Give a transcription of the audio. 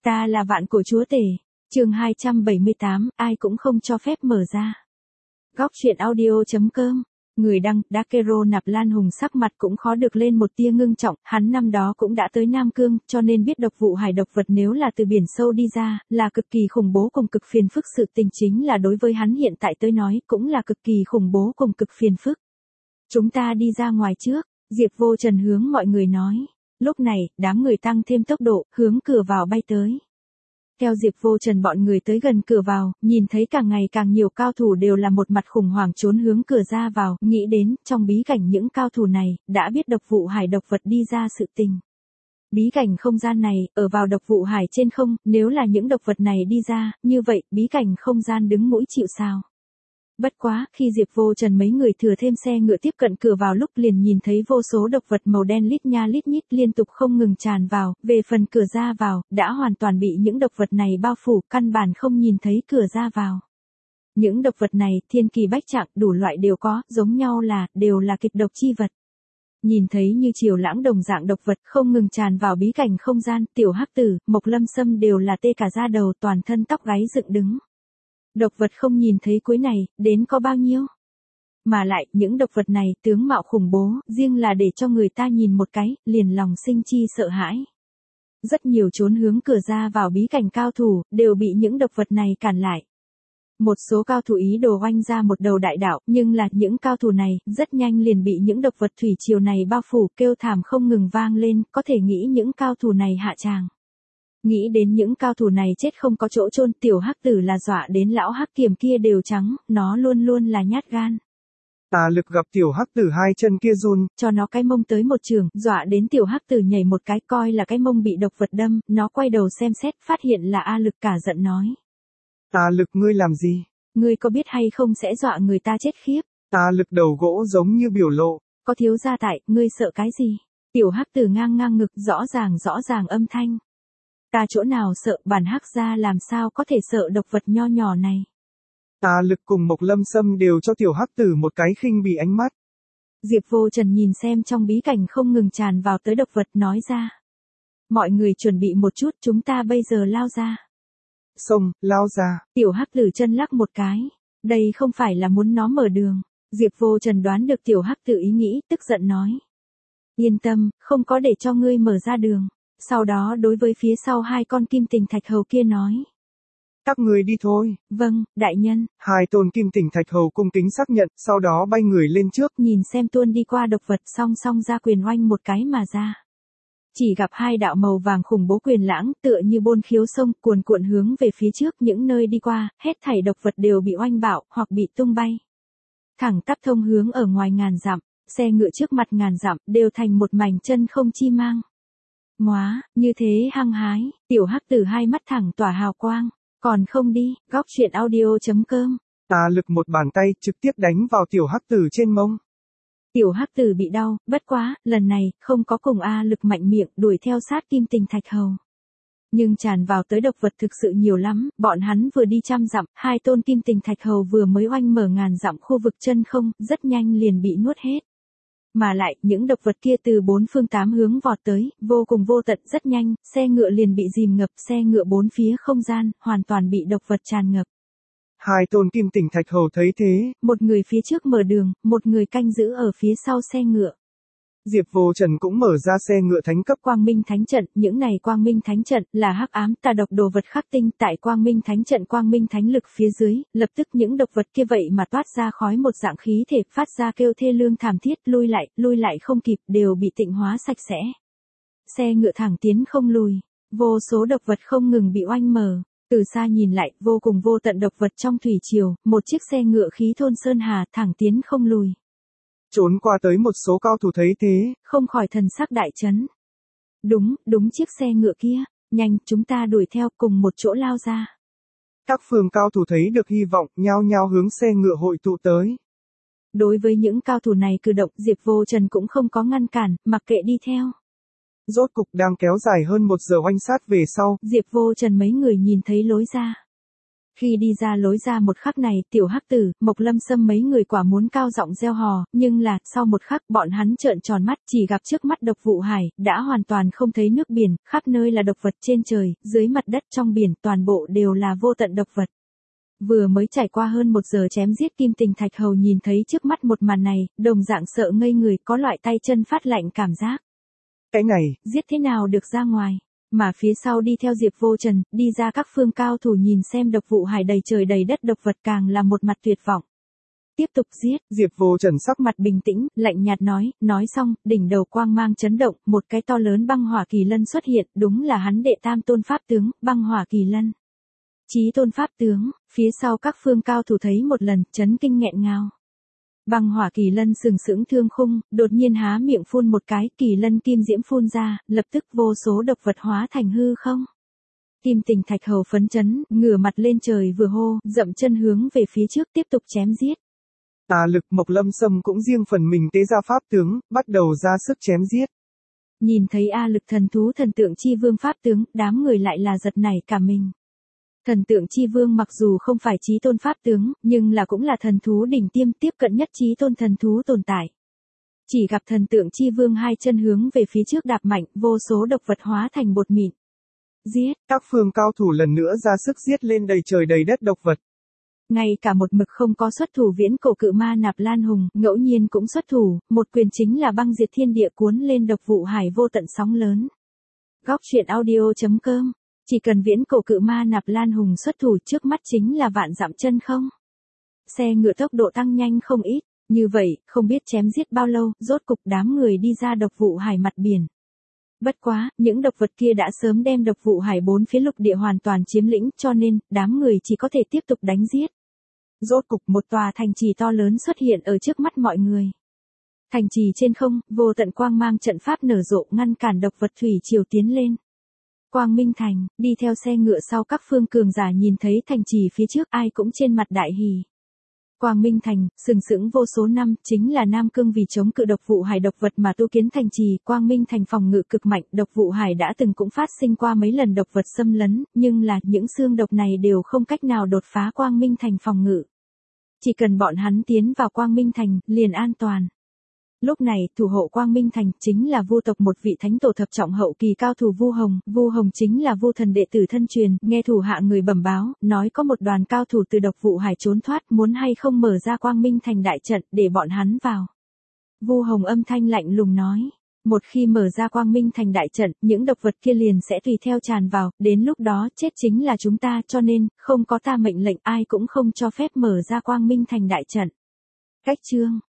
Ta là vạn cổ chúa tể. Chương 278, ai cũng không cho phép mở ra. Góc truyện audio.com. Người đăng, Dakero Nạp Lan Hùng sắc mặt cũng khó được lên một tia ngưng trọng, hắn năm đó cũng đã tới Nam Cương, cho nên biết độc vụ hải độc vật nếu là từ biển sâu đi ra, là cực kỳ khủng bố cùng cực phiền phức, sự tình chính là đối với hắn hiện tại tới nói, cũng là cực kỳ khủng bố cùng cực phiền phức. Chúng ta đi ra ngoài trước, Diệp Vô Trần hướng mọi người nói. Lúc này, đám người tăng thêm tốc độ, hướng cửa vào bay tới. Theo Diệp Vô Trần bọn người tới gần cửa vào, nhìn thấy càng ngày càng nhiều cao thủ đều là một mặt khủng hoảng trốn hướng cửa ra vào, nghĩ đến, trong bí cảnh những cao thủ này, đã biết độc vụ hải độc vật đi ra sự tình. Bí cảnh không gian này, ở vào độc vụ hải trên không, nếu là những độc vật này đi ra, như vậy, bí cảnh không gian đứng mũi chịu sào. Bất quá, khi Diệp Vô Trần mấy người thừa thêm xe ngựa tiếp cận cửa vào lúc liền nhìn thấy vô số độc vật màu đen lít nha lít nhít liên tục không ngừng tràn vào, về phần cửa ra vào, đã hoàn toàn bị những độc vật này bao phủ, căn bản không nhìn thấy cửa ra vào. Những độc vật này, thiên kỳ bách trạng, đủ loại đều có, giống nhau là, đều là kịch độc chi vật. Nhìn thấy như triều lãng đồng dạng độc vật không ngừng tràn vào bí cảnh không gian, Tiểu Hắc Tử, Mộc Lâm Sâm đều là tê cả da đầu, toàn thân tóc gáy dựng đứng. Độc vật không nhìn thấy cuối này, đến có bao nhiêu? Mà lại, những độc vật này tướng mạo khủng bố, riêng là để cho người ta nhìn một cái, liền lòng sinh chi sợ hãi. Rất nhiều trốn hướng cửa ra vào bí cảnh cao thủ, đều bị những độc vật này cản lại. Một số cao thủ ý đồ oanh ra một đầu đại đạo, nhưng là những cao thủ này, rất nhanh liền bị những độc vật thủy triều này bao phủ, kêu thảm không ngừng vang lên, có thể nghĩ những cao thủ này hạ tràng. Nghĩ đến những cao thủ này chết không có chỗ chôn, Tiểu Hắc Tử là dọa đến lão hắc kiểm kia đều trắng, nó luôn luôn là nhát gan. Tà lực gặp Tiểu Hắc Tử hai chân kia run, cho nó cái mông tới một trường, dọa đến Tiểu Hắc Tử nhảy một cái, coi là cái mông bị độc vật đâm, nó quay đầu xem xét, phát hiện là A Lực, cả giận nói. Tà lực ngươi làm gì? Ngươi có biết hay không sẽ dọa người ta chết khiếp. Tà lực đầu gỗ giống như biểu lộ. Có thiếu gia tại, ngươi sợ cái gì? Tiểu Hắc Tử ngang ngang ngực, rõ ràng âm thanh. Ta chỗ nào sợ, bản Hắc gia làm sao có thể sợ độc vật nho nhỏ này. Tà lực cùng Mộc Lâm Sâm đều cho Tiểu Hắc Tử một cái khinh bỉ ánh mắt. Diệp Vô Trần nhìn xem trong bí cảnh không ngừng tràn vào tới độc vật, nói ra. Mọi người chuẩn bị một chút, chúng ta bây giờ lao ra. Xông, lao ra. Tiểu Hắc Tử chân lắc một cái. Đây không phải là muốn nó mở đường. Diệp Vô Trần đoán được Tiểu Hắc Tử ý nghĩ, tức giận nói. Yên tâm, không có để cho ngươi mở ra đường. Sau đó đối với phía sau hai con kim tình thạch hầu kia nói. Các người đi thôi. Vâng, đại nhân. Hai tôn kim tình thạch hầu cung kính xác nhận, sau đó bay người lên trước. Nhìn xem tuôn đi qua độc vật, song song ra quyền oanh một cái mà ra. Chỉ gặp hai đạo màu vàng khủng bố quyền lãng, tựa như bôn khiếu sông, cuồn cuộn hướng về phía trước, những nơi đi qua, hết thảy độc vật đều bị oanh bạo, hoặc bị tung bay. Thẳng tắp thông hướng ở ngoài ngàn dặm, xe ngựa trước mặt ngàn dặm, đều thành một mảnh chân không chi mang. Móa, như thế hăng hái, Tiểu Hắc Tử hai mắt thẳng tỏa hào quang, còn không đi, góc truyện audio.com. Tà lực một bàn tay trực tiếp đánh vào Tiểu Hắc Tử trên mông. Tiểu Hắc Tử bị đau, bất quá, lần này, không có cùng A Lực mạnh miệng đuổi theo sát kim tình thạch hầu. Nhưng tràn vào tới độc vật thực sự nhiều lắm, bọn hắn vừa đi 100 dặm, hai tôn kim tình thạch hầu vừa mới oanh mở ngàn dặm khu vực chân không, rất nhanh liền bị nuốt hết. Mà lại, những độc vật kia từ bốn phương tám hướng vọt tới, vô cùng vô tận, rất nhanh, xe ngựa liền bị dìm ngập, xe ngựa bốn phía không gian, hoàn toàn bị độc vật tràn ngập. Hai tôn kim tình thạch hầu thấy thế, một người phía trước mở đường, một người canh giữ ở phía sau xe ngựa. Diệp Vô Trần cũng mở ra xe ngựa thánh cấp Quang Minh Thánh Trận, những này Quang Minh Thánh Trận là hắc ám tà độc đồ vật khắc tinh, tại Quang Minh Thánh Trận Quang Minh Thánh lực phía dưới, lập tức những độc vật kia vậy mà toát ra khói một dạng khí thể, phát ra kêu thê lương thảm thiết, lui lại không kịp, đều bị tịnh hóa sạch sẽ. Xe ngựa thẳng tiến không lùi, vô số độc vật không ngừng bị oanh mở. Từ xa nhìn lại, vô cùng vô tận độc vật trong thủy triều, một chiếc xe ngựa khí thôn sơn hà thẳng tiến không lùi. Trốn qua tới một số cao thủ thấy thế, không khỏi thần sắc đại chấn. Đúng chiếc xe ngựa kia, nhanh, chúng ta đuổi theo cùng một chỗ lao ra. Các phương cao thủ thấy được hy vọng, nhao nhao hướng xe ngựa hội tụ tới. Đối với những cao thủ này cử động, Diệp Vô Trần cũng không có ngăn cản, mặc kệ đi theo. Rốt cục đang kéo dài hơn 1 giờ oanh sát về sau, Diệp Vô Trần mấy người nhìn thấy lối ra. Khi đi ra lối ra một khắc này, tiểu hắc tử, Mộc Lâm Sâm mấy người quả muốn cao giọng reo hò, nhưng là, sau một khắc, bọn hắn trợn tròn mắt, chỉ gặp trước mắt Độc Vụ Hải, đã hoàn toàn không thấy nước biển, khắp nơi là độc vật trên trời, dưới mặt đất trong biển, toàn bộ đều là vô tận độc vật. Vừa mới trải qua hơn 1 giờ chém giết Kim Tình Thạch Hầu nhìn thấy trước mắt một màn này, đồng dạng sợ ngây người, có loại tay chân phát lạnh cảm giác. Cái này, giết thế nào được ra ngoài? Mà phía sau đi theo Diệp Vô Trần, đi ra các phương cao thủ nhìn xem Độc Vụ Hải đầy trời đầy đất độc vật càng là một mặt tuyệt vọng. Tiếp tục giết, Diệp Vô Trần sắc mặt bình tĩnh, lạnh nhạt nói xong, đỉnh đầu quang mang chấn động, một cái to lớn băng hỏa kỳ lân xuất hiện, đúng là hắn đệ tam tôn pháp tướng, băng hỏa kỳ lân. Chí tôn pháp tướng, phía sau các phương cao thủ thấy một lần, chấn kinh nghẹn ngào. Băng hỏa kỳ lân sừng sững thương khung, đột nhiên há miệng phun một cái, kỳ lân kim diễm phun ra, lập tức vô số độc vật hóa thành hư không. Kim Tình Thạch Hầu phấn chấn, ngửa mặt lên trời vừa hô, dậm chân hướng về phía trước tiếp tục chém giết. Lực Mộc Lâm Sâm cũng riêng phần mình tế ra pháp tướng, bắt đầu ra sức chém giết. Nhìn thấy lực thần thú thần tượng chi vương pháp tướng, đám người lại là giật nảy cả mình. Thần tượng chi vương mặc dù không phải chí tôn pháp tướng, nhưng là cũng là thần thú đỉnh tiêm tiếp cận nhất chí tôn thần thú tồn tại. Chỉ gặp thần tượng chi vương hai chân hướng về phía trước đạp mạnh, vô số độc vật hóa thành bột mịn. Giết, các phương cao thủ lần nữa ra sức giết lên đầy trời đầy đất độc vật. Ngay cả một mực không có xuất thủ viễn cổ cự ma Nạp Lan Hùng, ngẫu nhiên cũng xuất thủ, một quyền chính là băng diệt thiên địa cuốn lên Độc Vụ Hải vô tận sóng lớn. Góc truyện audio.com. Chỉ cần viễn cổ cự ma Nạp Lan Hùng xuất thủ trước mắt chính là vạn dặm chân không. Xe ngựa tốc độ tăng nhanh không ít, như vậy, không biết chém giết bao lâu, rốt cục đám người đi ra Độc Vụ Hải mặt biển. Bất quá, những độc vật kia đã sớm đem Độc Vụ Hải 4 phía lục địa hoàn toàn chiếm lĩnh, cho nên, đám người chỉ có thể tiếp tục đánh giết. Rốt cục một tòa thành trì to lớn xuất hiện ở trước mắt mọi người. Thành trì trên không, vô tận quang mang trận pháp nở rộ ngăn cản độc vật thủy triều tiến lên. Quang Minh Thành, đi theo xe ngựa sau các phương cường giả nhìn thấy thành trì phía trước ai cũng trên mặt đại hỉ. Quang Minh Thành, sừng sững vô số năm, chính là Nam Cương vì chống cự Độc Vụ Hải độc vật mà tu kiến thành trì. Quang Minh Thành phòng ngự cực mạnh, Độc Vụ Hải đã từng cũng phát sinh qua mấy lần độc vật xâm lấn, nhưng là những xương độc này đều không cách nào đột phá Quang Minh Thành phòng ngự. Chỉ cần bọn hắn tiến vào Quang Minh Thành, liền an toàn. Lúc này, thủ hộ Quang Minh Thành chính là Vu tộc một vị thánh tổ thập trọng hậu kỳ cao thủ Vu Hồng. Vu Hồng chính là Vu thần đệ tử thân truyền, nghe thủ hạ người bẩm báo, nói có một đoàn cao thủ từ Độc Vụ Hải trốn thoát, muốn hay không mở ra Quang Minh Thành đại trận để bọn hắn vào. Vu Hồng âm thanh lạnh lùng nói, một khi mở ra Quang Minh Thành đại trận, những độc vật kia liền sẽ tùy theo tràn vào, đến lúc đó chết chính là chúng ta, cho nên, không có ta mệnh lệnh ai cũng không cho phép mở ra Quang Minh Thành đại trận. Cách chương